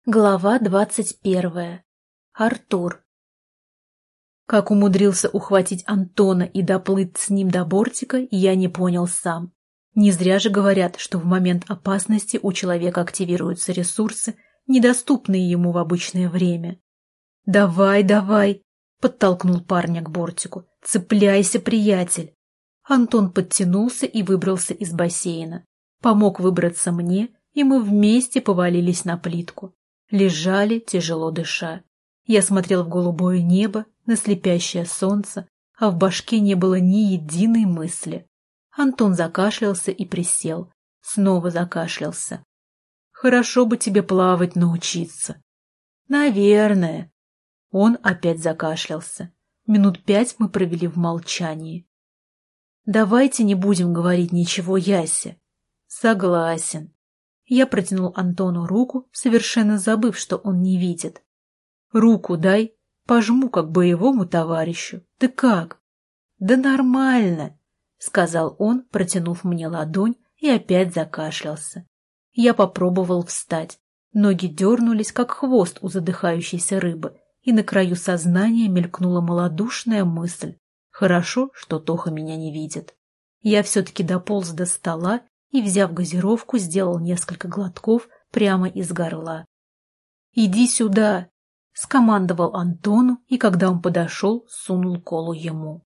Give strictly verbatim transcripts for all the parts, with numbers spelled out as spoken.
Глава двадцать первая. Артур. Как умудрился ухватить Антона и доплыть с ним до бортика, я не понял сам. Не зря же говорят, что в момент опасности у человека активируются ресурсы, недоступные ему в обычное время. «Давай, давай!» — подтолкнул парня к бортику. «Цепляйся, приятель!» Антон подтянулся и выбрался из бассейна. Помог выбраться мне, и мы вместе повалились на плитку. Лежали, тяжело дыша. Я смотрел в голубое небо, на слепящее солнце, а в башке не было ни единой мысли. Антон закашлялся и присел. Снова закашлялся. «Хорошо бы тебе плавать научиться». «Наверное». Он опять закашлялся. Минут пять мы провели в молчании. «Давайте не будем говорить ничего Ясе». «Согласен». Я протянул Антону руку, совершенно забыв, что он не видит. «Руку дай, пожму как боевому товарищу. Ты как?» «Да нормально», — сказал он, протянув мне ладонь, и опять закашлялся. Я попробовал встать. Ноги дернулись, как хвост у задыхающейся рыбы, и на краю сознания мелькнула малодушная мысль. Хорошо, что Тоха меня не видит. Я все-таки дополз до стола и, взяв газировку, сделал несколько глотков прямо из горла. «Иди сюда!» — скомандовал Антону, и, когда он подошел, сунул колу ему.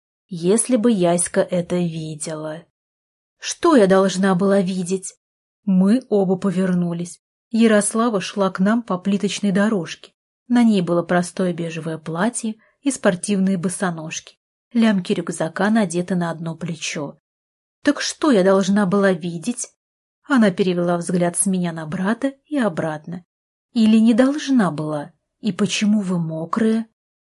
Если бы Яська это видела. Что я должна была видеть? Мы оба повернулись. Ярослава шла к нам по плиточной дорожке. На ней было простое бежевое платье и спортивные босоножки. Лямки рюкзака надеты на одно плечо. «Так что я должна была видеть?» Она перевела взгляд с меня на брата и обратно. «Или не должна была? И почему вы мокрые?»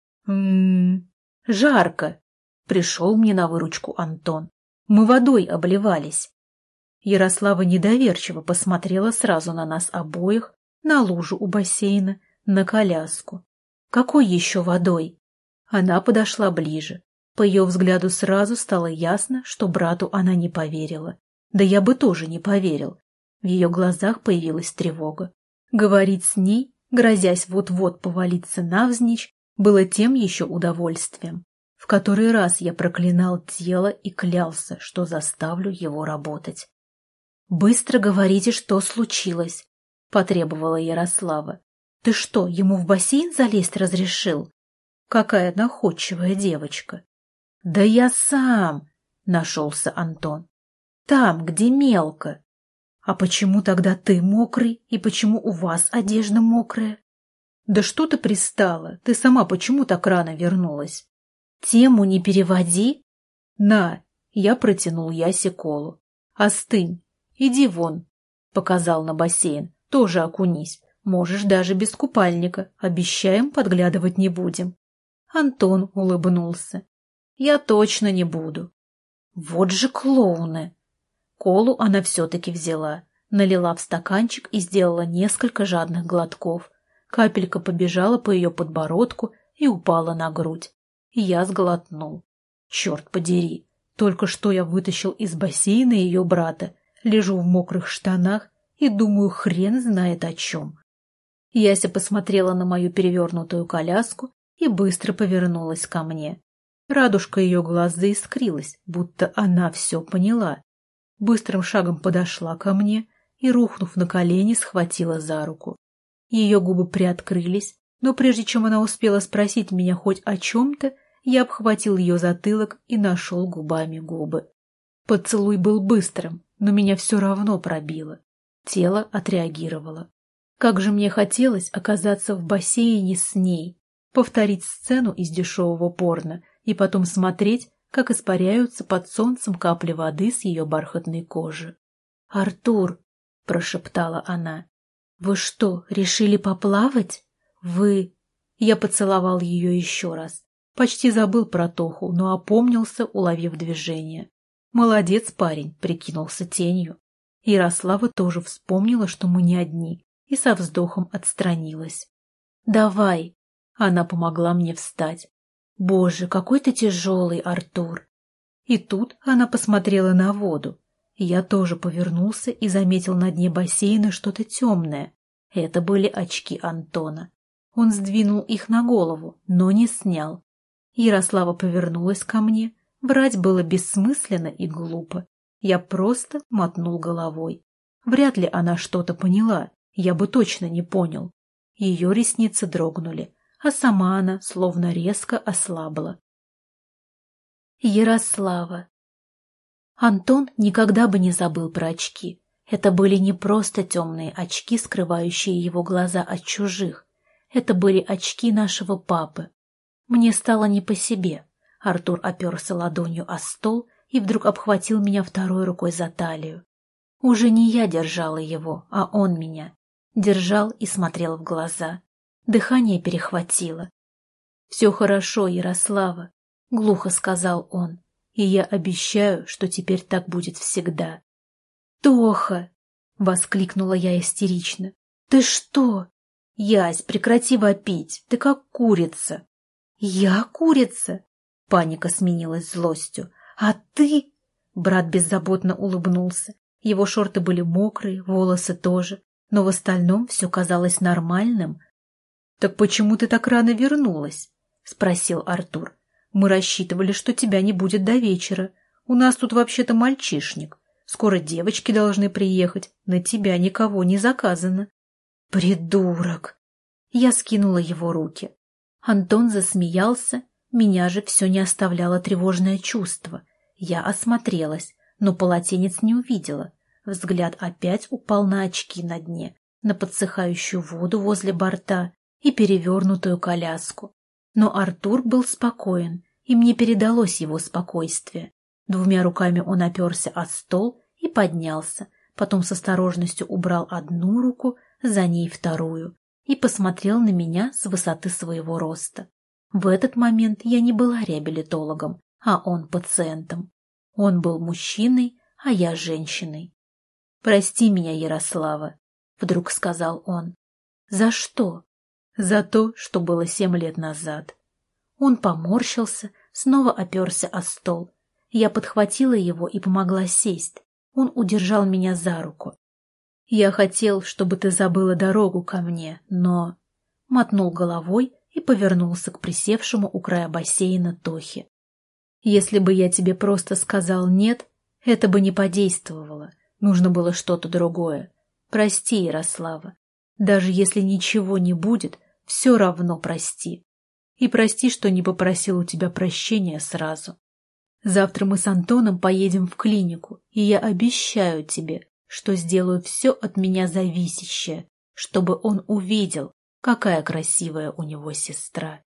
«М-м-м, жарко!» Пришел мне на выручку Антон. «Мы водой обливались». Ярослава недоверчиво посмотрела сразу на нас обоих, на лужу у бассейна, на коляску. «Какой еще водой?» Она подошла ближе. По ее взгляду сразу стало ясно, что брату она не поверила. Да я бы тоже не поверил. В ее глазах появилась тревога. Говорить с ней, грозясь вот-вот повалиться навзничь, было тем еще удовольствием. В который раз я проклинал тело и клялся, что заставлю его работать. «Быстро говорите, что случилось», — потребовала Ярослава. «Ты что, ему в бассейн залезть разрешил?» «Какая находчивая девочка!» «Да я сам!» — нашелся Антон. «Там, где мелко». «А почему тогда ты мокрый, и почему у вас одежда мокрая?» «Да что ты пристала? Ты сама почему так рано вернулась?» «Тему не переводи». «На!» — я протянул Ясе колу. «Остынь. Иди вон», — показал на бассейн. «Тоже окунись. Можешь даже без купальника. Обещаем, подглядывать не будем». Антон улыбнулся. «Я точно не буду». Вот же клоуны! Колу она все-таки взяла, налила в стаканчик и сделала несколько жадных глотков. Капелька побежала по ее подбородку и упала на грудь. Я сглотнул. Черт подери, только что я вытащил из бассейна ее брата, лежу в мокрых штанах и думаю, хрен знает о чем. Яся посмотрела на мою перевернутую коляску и быстро повернулась ко мне. Радужка ее глаз заискрилась, будто она все поняла. Быстрым шагом подошла ко мне и, рухнув на колени, схватила за руку. Ее губы приоткрылись, но прежде чем она успела спросить меня хоть о чем-то, я обхватил ее затылок и нашел губами губы. Поцелуй был быстрым, но меня все равно пробило. Тело отреагировало. Как же мне хотелось оказаться в бассейне с ней, повторить сцену из дешевого порно и потом смотреть, как испаряются под солнцем капли воды с ее бархатной кожи. «Артур», — прошептала она, — «вы что, решили поплавать? Вы...» Я поцеловал ее еще раз. Почти забыл про Тоху, но опомнился, уловив движение. «Молодец, парень», — прикинулся тенью. Ярослава тоже вспомнила, что мы не одни, и со вздохом отстранилась. «Давай», — она помогла мне встать. «Боже, какой ты тяжелый, Артур!» И тут она посмотрела на воду. Я тоже повернулся и заметил на дне бассейна что-то темное. Это были очки Антона. Он сдвинул их на голову, но не снял. Ярослава повернулась ко мне. Врать было бессмысленно и глупо. Я просто мотнул головой. Вряд ли она что-то поняла, я бы точно не понял. Ее ресницы дрогнули, а сама она словно резко ослабла. Ярослава. Антон никогда бы не забыл про очки. Это были не просто темные очки, скрывающие его глаза от чужих. Это были очки нашего папы. Мне стало не по себе. Артур оперся ладонью о стол и вдруг обхватил меня второй рукой за талию. Уже не я держала его, а он меня. Держал и смотрел в глаза. Дыхание перехватило. «Все хорошо, Ярослава», — глухо сказал он, «и я обещаю, что теперь так будет всегда». «Тоха!» — воскликнула я истерично. «Ты что?» «Ясь, прекрати вопить, ты как курица». «Я курица?» — паника сменилась злостью. «А ты?» — брат беззаботно улыбнулся. Его шорты были мокрые, волосы тоже, но в остальном все казалось нормальным. «Так почему ты так рано вернулась?» — спросил Артур. «Мы рассчитывали, что тебя не будет до вечера. У нас тут вообще-то мальчишник. Скоро девочки должны приехать, на тебя никого не заказано». «Придурок!» Я скинула его руки. Антон засмеялся, меня же все не оставляло тревожное чувство. Я осмотрелась, но полотенец не увидела. Взгляд опять упал на очки на дне, на подсыхающую воду возле борта и перевернутую коляску. Но Артур был спокоен, и мне передалось его спокойствие. Двумя руками он оперся о стол и поднялся, потом с осторожностью убрал одну руку, за ней вторую, и посмотрел на меня с высоты своего роста. В этот момент я не была реабилитологом, а он пациентом. Он был мужчиной, а я женщиной. «Прости меня, Ярослава», — вдруг сказал он. «За что?» «За то, что было семь лет назад». Он поморщился, снова оперся о стол. Я подхватила его и помогла сесть. Он удержал меня за руку. «Я хотел, чтобы ты забыла дорогу ко мне, но...» Мотнул головой и повернулся к присевшему у края бассейна Тохе. «Если бы я тебе просто сказал «нет», это бы не подействовало. Нужно было что-то другое. Прости, Ярослава. Даже если ничего не будет, все равно прости. И прости, что не попросил у тебя прощения сразу. Завтра мы с Антоном поедем в клинику, и я обещаю тебе, что сделаю все от меня зависящее, чтобы он увидел, какая красивая у него сестра.